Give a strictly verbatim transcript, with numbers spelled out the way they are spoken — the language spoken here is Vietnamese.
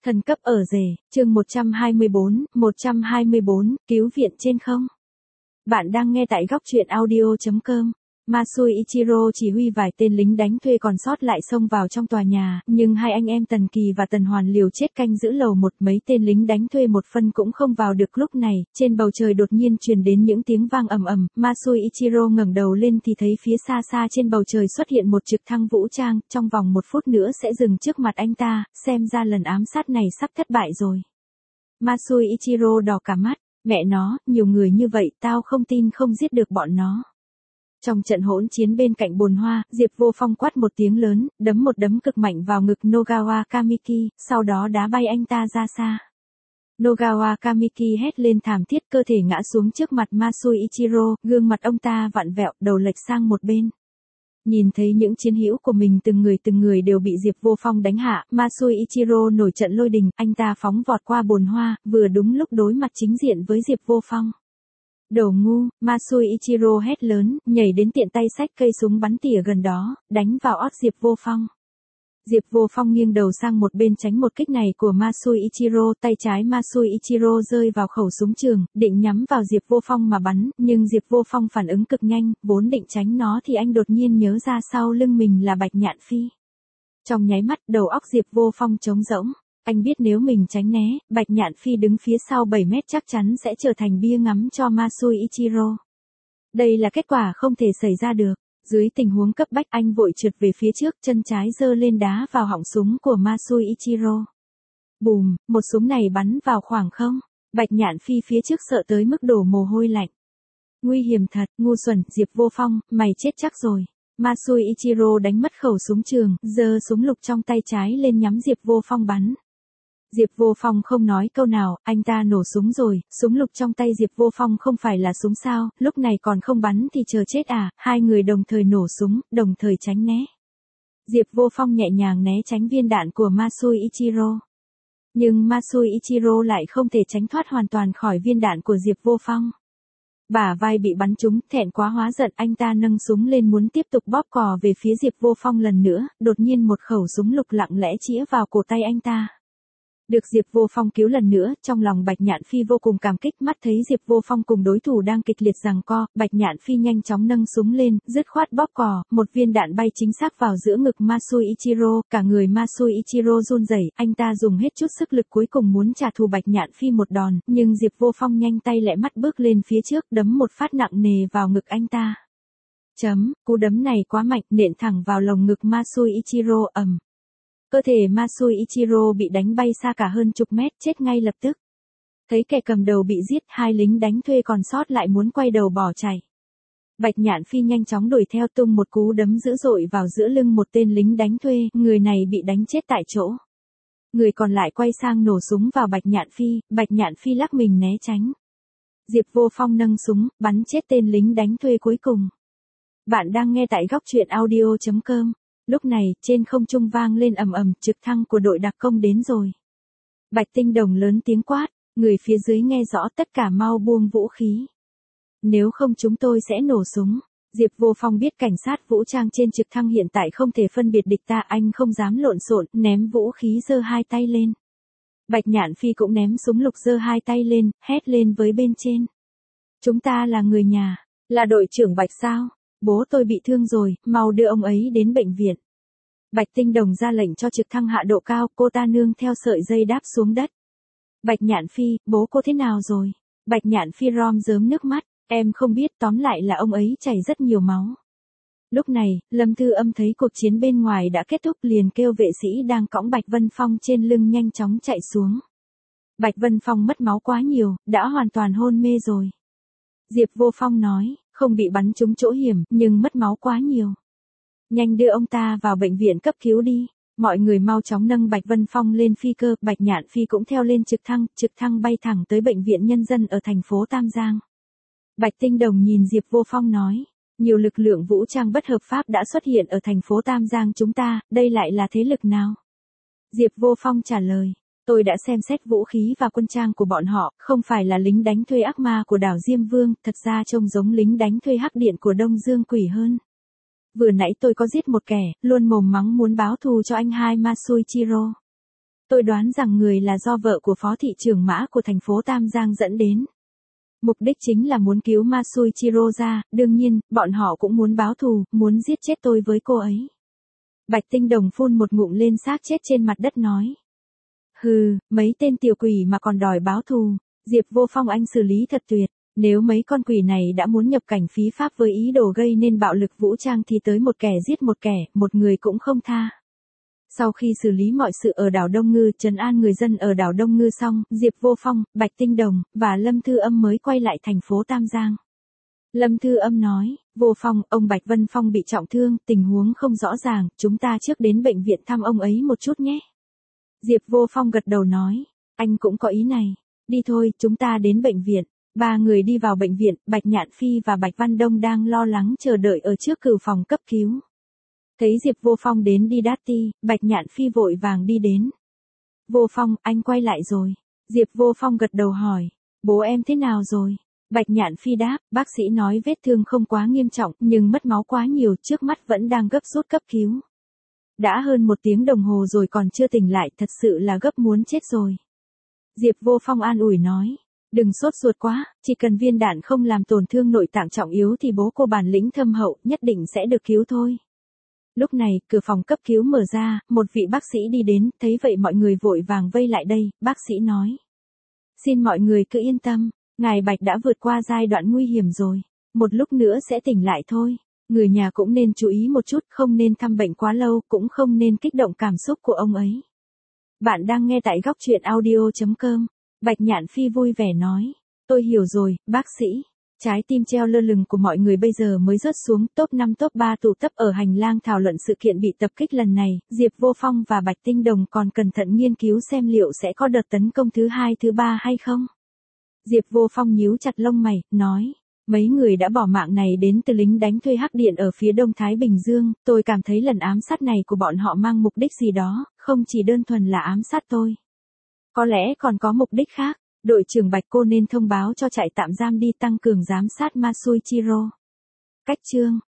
Thần cấp ở rể, chương một trăm hai mươi bốn, một trăm hai mươi bốn, cứu viện trên không. Bạn đang nghe tại góc truyện audio chấm com. Masui Ichiro chỉ huy vài tên lính đánh thuê còn sót lại xông vào trong tòa nhà, nhưng hai anh em Tần Kỳ và Tần Hoàn liều chết canh giữ lầu một. Mấy tên lính đánh thuê một phân cũng không vào được. Lúc này, trên bầu trời đột nhiên truyền đến những tiếng vang ầm ầm. Masui Ichiro ngẩng đầu lên thì thấy phía xa xa trên bầu trời xuất hiện một trực thăng vũ trang, trong vòng một phút nữa sẽ dừng trước mặt anh ta, xem ra lần ám sát này sắp thất bại rồi. Masui Ichiro đỏ cả mắt, mẹ nó, nhiều người như vậy tao không tin không giết được bọn nó. Trong trận hỗn chiến bên cạnh bồn hoa, Diệp Vô Phong quát một tiếng lớn, đấm một đấm cực mạnh vào ngực Nogawa Kamiki, sau đó đá bay anh ta ra xa. Nogawa Kamiki hét lên thảm thiết, cơ thể ngã xuống trước mặt Masui Ichiro, gương mặt ông ta vặn vẹo, đầu lệch sang một bên. Nhìn thấy những chiến hữu của mình từng người từng người đều bị Diệp Vô Phong đánh hạ, Masui Ichiro nổi trận lôi đình, anh ta phóng vọt qua bồn hoa, vừa đúng lúc đối mặt chính diện với Diệp Vô Phong. Đồ ngu, Masui Ichiro hét lớn, nhảy đến tiện tay xách cây súng bắn tỉa gần đó, đánh vào ót Diệp Vô Phong. Diệp Vô Phong nghiêng đầu sang một bên tránh một kích này của Masui Ichiro, tay trái Masui Ichiro rơi vào khẩu súng trường, định nhắm vào Diệp Vô Phong mà bắn, nhưng Diệp Vô Phong phản ứng cực nhanh, vốn định tránh nó thì anh đột nhiên nhớ ra sau lưng mình là Bạch Nhạn Phi. Trong nháy mắt, đầu óc Diệp Vô Phong trống rỗng. Anh biết nếu mình tránh né, Bạch Nhạn Phi đứng phía sau bảy mét chắc chắn sẽ trở thành bia ngắm cho Masui Ichiro. Đây là kết quả không thể xảy ra được. Dưới tình huống cấp bách, anh vội trượt về phía trước, chân trái giơ lên đá vào họng súng của Masui Ichiro. Bùm, một súng này bắn vào khoảng không. Bạch Nhạn Phi phía trước sợ tới mức đổ mồ hôi lạnh. Nguy hiểm thật, ngu xuẩn, Diệp Vô Phong, mày chết chắc rồi. Masui Ichiro đánh mất khẩu súng trường, giơ súng lục trong tay trái lên nhắm Diệp Vô Phong bắn. Diệp Vô Phong không nói câu nào, anh ta nổ súng rồi, súng lục trong tay Diệp Vô Phong không phải là súng sao, lúc này còn không bắn thì chờ chết à, hai người đồng thời nổ súng, đồng thời tránh né. Diệp Vô Phong nhẹ nhàng né tránh viên đạn của Masui Ichiro. Nhưng Masui Ichiro lại không thể tránh thoát hoàn toàn khỏi viên đạn của Diệp Vô Phong. Bả vai bị bắn trúng, thẹn quá hóa giận, anh ta nâng súng lên muốn tiếp tục bóp cò về phía Diệp Vô Phong lần nữa, đột nhiên một khẩu súng lục lặng lẽ chĩa vào cổ tay anh ta. Được Diệp Vô Phong cứu lần nữa, trong lòng Bạch Nhạn Phi vô cùng cảm kích, mắt thấy Diệp Vô Phong cùng đối thủ đang kịch liệt giằng co, Bạch Nhạn Phi nhanh chóng nâng súng lên, dứt khoát bóp cò, một viên đạn bay chính xác vào giữa ngực Masui Ichiro, cả người Masui Ichiro run rẩy, anh ta dùng hết chút sức lực cuối cùng muốn trả thù Bạch Nhạn Phi một đòn, nhưng Diệp Vô Phong nhanh tay lẹ mắt bước lên phía trước, đấm một phát nặng nề vào ngực anh ta. Chấm, cú đấm này quá mạnh, nện thẳng vào lồng ngực Masui Ichiro, ầm. Cơ thể Masui Ichiro bị đánh bay xa cả hơn chục mét, chết ngay lập tức. Thấy kẻ cầm đầu bị giết, hai lính đánh thuê còn sót lại muốn quay đầu bỏ chạy. Bạch Nhạn Phi nhanh chóng đuổi theo, tung một cú đấm dữ dội vào giữa lưng một tên lính đánh thuê, người này bị đánh chết tại chỗ. Người còn lại quay sang nổ súng vào Bạch Nhạn Phi, Bạch Nhạn Phi lắc mình né tránh. Diệp Vô Phong nâng súng, bắn chết tên lính đánh thuê cuối cùng. Bạn đang nghe tại góc truyện audio chấm com. Lúc này, trên không trung vang lên ầm ầm, trực thăng của đội đặc công đến rồi. Bạch Tinh Đồng lớn tiếng quát, người phía dưới nghe rõ, tất cả mau buông vũ khí. Nếu không chúng tôi sẽ nổ súng. Diệp Vô Phong biết cảnh sát vũ trang trên trực thăng hiện tại không thể phân biệt địch ta, anh không dám lộn xộn, ném vũ khí giơ hai tay lên. Bạch Nhạn Phi cũng ném súng lục giơ hai tay lên, hét lên với bên trên. Chúng ta là người nhà, là đội trưởng Bạch sao? Bố tôi bị thương rồi, mau đưa ông ấy đến bệnh viện. Bạch Tinh Đồng ra lệnh cho trực thăng hạ độ cao, cô ta nương theo sợi dây đáp xuống đất. Bạch Nhạn Phi, bố cô thế nào rồi? Bạch Nhạn Phi rom rớm nước mắt, em không biết, tóm lại là ông ấy chảy rất nhiều máu. Lúc này, Lâm Thư Âm thấy cuộc chiến bên ngoài đã kết thúc liền kêu vệ sĩ đang cõng Bạch Vân Phong trên lưng nhanh chóng chạy xuống. Bạch Vân Phong mất máu quá nhiều, đã hoàn toàn hôn mê rồi. Diệp Vô Phong nói, không bị bắn trúng chỗ hiểm, nhưng mất máu quá nhiều. Nhanh đưa ông ta vào bệnh viện cấp cứu đi. Mọi người mau chóng nâng Bạch Vân Phong lên phi cơ, Bạch Nhạn Phi cũng theo lên trực thăng, trực thăng bay thẳng tới bệnh viện nhân dân ở thành phố Tam Giang. Bạch Tinh Đồng nhìn Diệp Vô Phong nói, nhiều lực lượng vũ trang bất hợp pháp đã xuất hiện ở thành phố Tam Giang chúng ta, đây lại là thế lực nào? Diệp Vô Phong trả lời, tôi đã xem xét vũ khí và quân trang của bọn họ, không phải là lính đánh thuê ác ma của đảo Diêm Vương, thật ra trông giống lính đánh thuê hắc điện của Đông Dương Quỷ hơn. Vừa nãy tôi có giết một kẻ, luôn mồm mắng muốn báo thù cho anh hai Masui Ichiro. Tôi đoán rằng người là do vợ của phó thị trưởng mã của thành phố Tam Giang dẫn đến. Mục đích chính là muốn cứu Masuichiro ra, đương nhiên, bọn họ cũng muốn báo thù, muốn giết chết tôi với cô ấy. Bạch Tinh Đồng phun một ngụm lên xác chết trên mặt đất nói. Hừ, mấy tên tiểu quỷ mà còn đòi báo thù, Diệp Vô Phong anh xử lý thật tuyệt, nếu mấy con quỷ này đã muốn nhập cảnh phí pháp với ý đồ gây nên bạo lực vũ trang thì tới một kẻ giết một kẻ, một người cũng không tha. Sau khi xử lý mọi sự ở đảo Đông Ngư, trấn an người dân ở đảo Đông Ngư xong, Diệp Vô Phong, Bạch Tinh Đồng, và Lâm Thư Âm mới quay lại thành phố Tam Giang. Lâm Thư Âm nói, Vô Phong, ông Bạch Vân Phong bị trọng thương, tình huống không rõ ràng, chúng ta trước đến bệnh viện thăm ông ấy một chút nhé. Diệp Vô Phong gật đầu nói, anh cũng có ý này, đi thôi, chúng ta đến bệnh viện. Ba người đi vào bệnh viện, Bạch Nhạn Phi và Bạch Văn Đông đang lo lắng chờ đợi ở trước cửu phòng cấp cứu. Thấy Diệp Vô Phong đến đi đát ti, Bạch Nhạn Phi vội vàng đi đến. Vô Phong, anh quay lại rồi. Diệp Vô Phong gật đầu hỏi, bố em thế nào rồi? Bạch Nhạn Phi đáp, bác sĩ nói vết thương không quá nghiêm trọng, nhưng mất máu quá nhiều, trước mắt vẫn đang gấp rút cấp cứu. Đã hơn một tiếng đồng hồ rồi còn chưa tỉnh lại, thật sự là gấp muốn chết rồi. Diệp Vô Phong an ủi nói, đừng sốt ruột quá, chỉ cần viên đạn không làm tổn thương nội tạng trọng yếu thì bố cô bản lĩnh thâm hậu, nhất định sẽ được cứu thôi. Lúc này, cửa phòng cấp cứu mở ra, một vị bác sĩ đi đến, thấy vậy mọi người vội vàng vây lại đây, bác sĩ nói. Xin mọi người cứ yên tâm, ngài Bạch đã vượt qua giai đoạn nguy hiểm rồi, một lúc nữa sẽ tỉnh lại thôi. Người nhà cũng nên chú ý một chút, không nên thăm bệnh quá lâu, cũng không nên kích động cảm xúc của ông ấy. Bạn đang nghe tại góc truyện audio chấm com. Bạch Nhạn Phi vui vẻ nói, tôi hiểu rồi, bác sĩ. Trái tim treo lơ lửng của mọi người bây giờ mới rớt xuống, top năm top ba tụ tập ở hành lang thảo luận sự kiện bị tập kích lần này, Diệp Vô Phong và Bạch Tinh Đồng còn cẩn thận nghiên cứu xem liệu sẽ có đợt tấn công thứ hai thứ ba hay không. Diệp Vô Phong nhíu chặt lông mày, nói, mấy người đã bỏ mạng này đến từ lính đánh thuê Hắc Điện ở phía Đông Thái Bình Dương, tôi cảm thấy lần ám sát này của bọn họ mang mục đích gì đó, không chỉ đơn thuần là ám sát tôi. Có lẽ còn có mục đích khác. Đội trưởng Bạch cô nên thông báo cho trại tạm giam đi tăng cường giám sát Masuichiro. Cách chương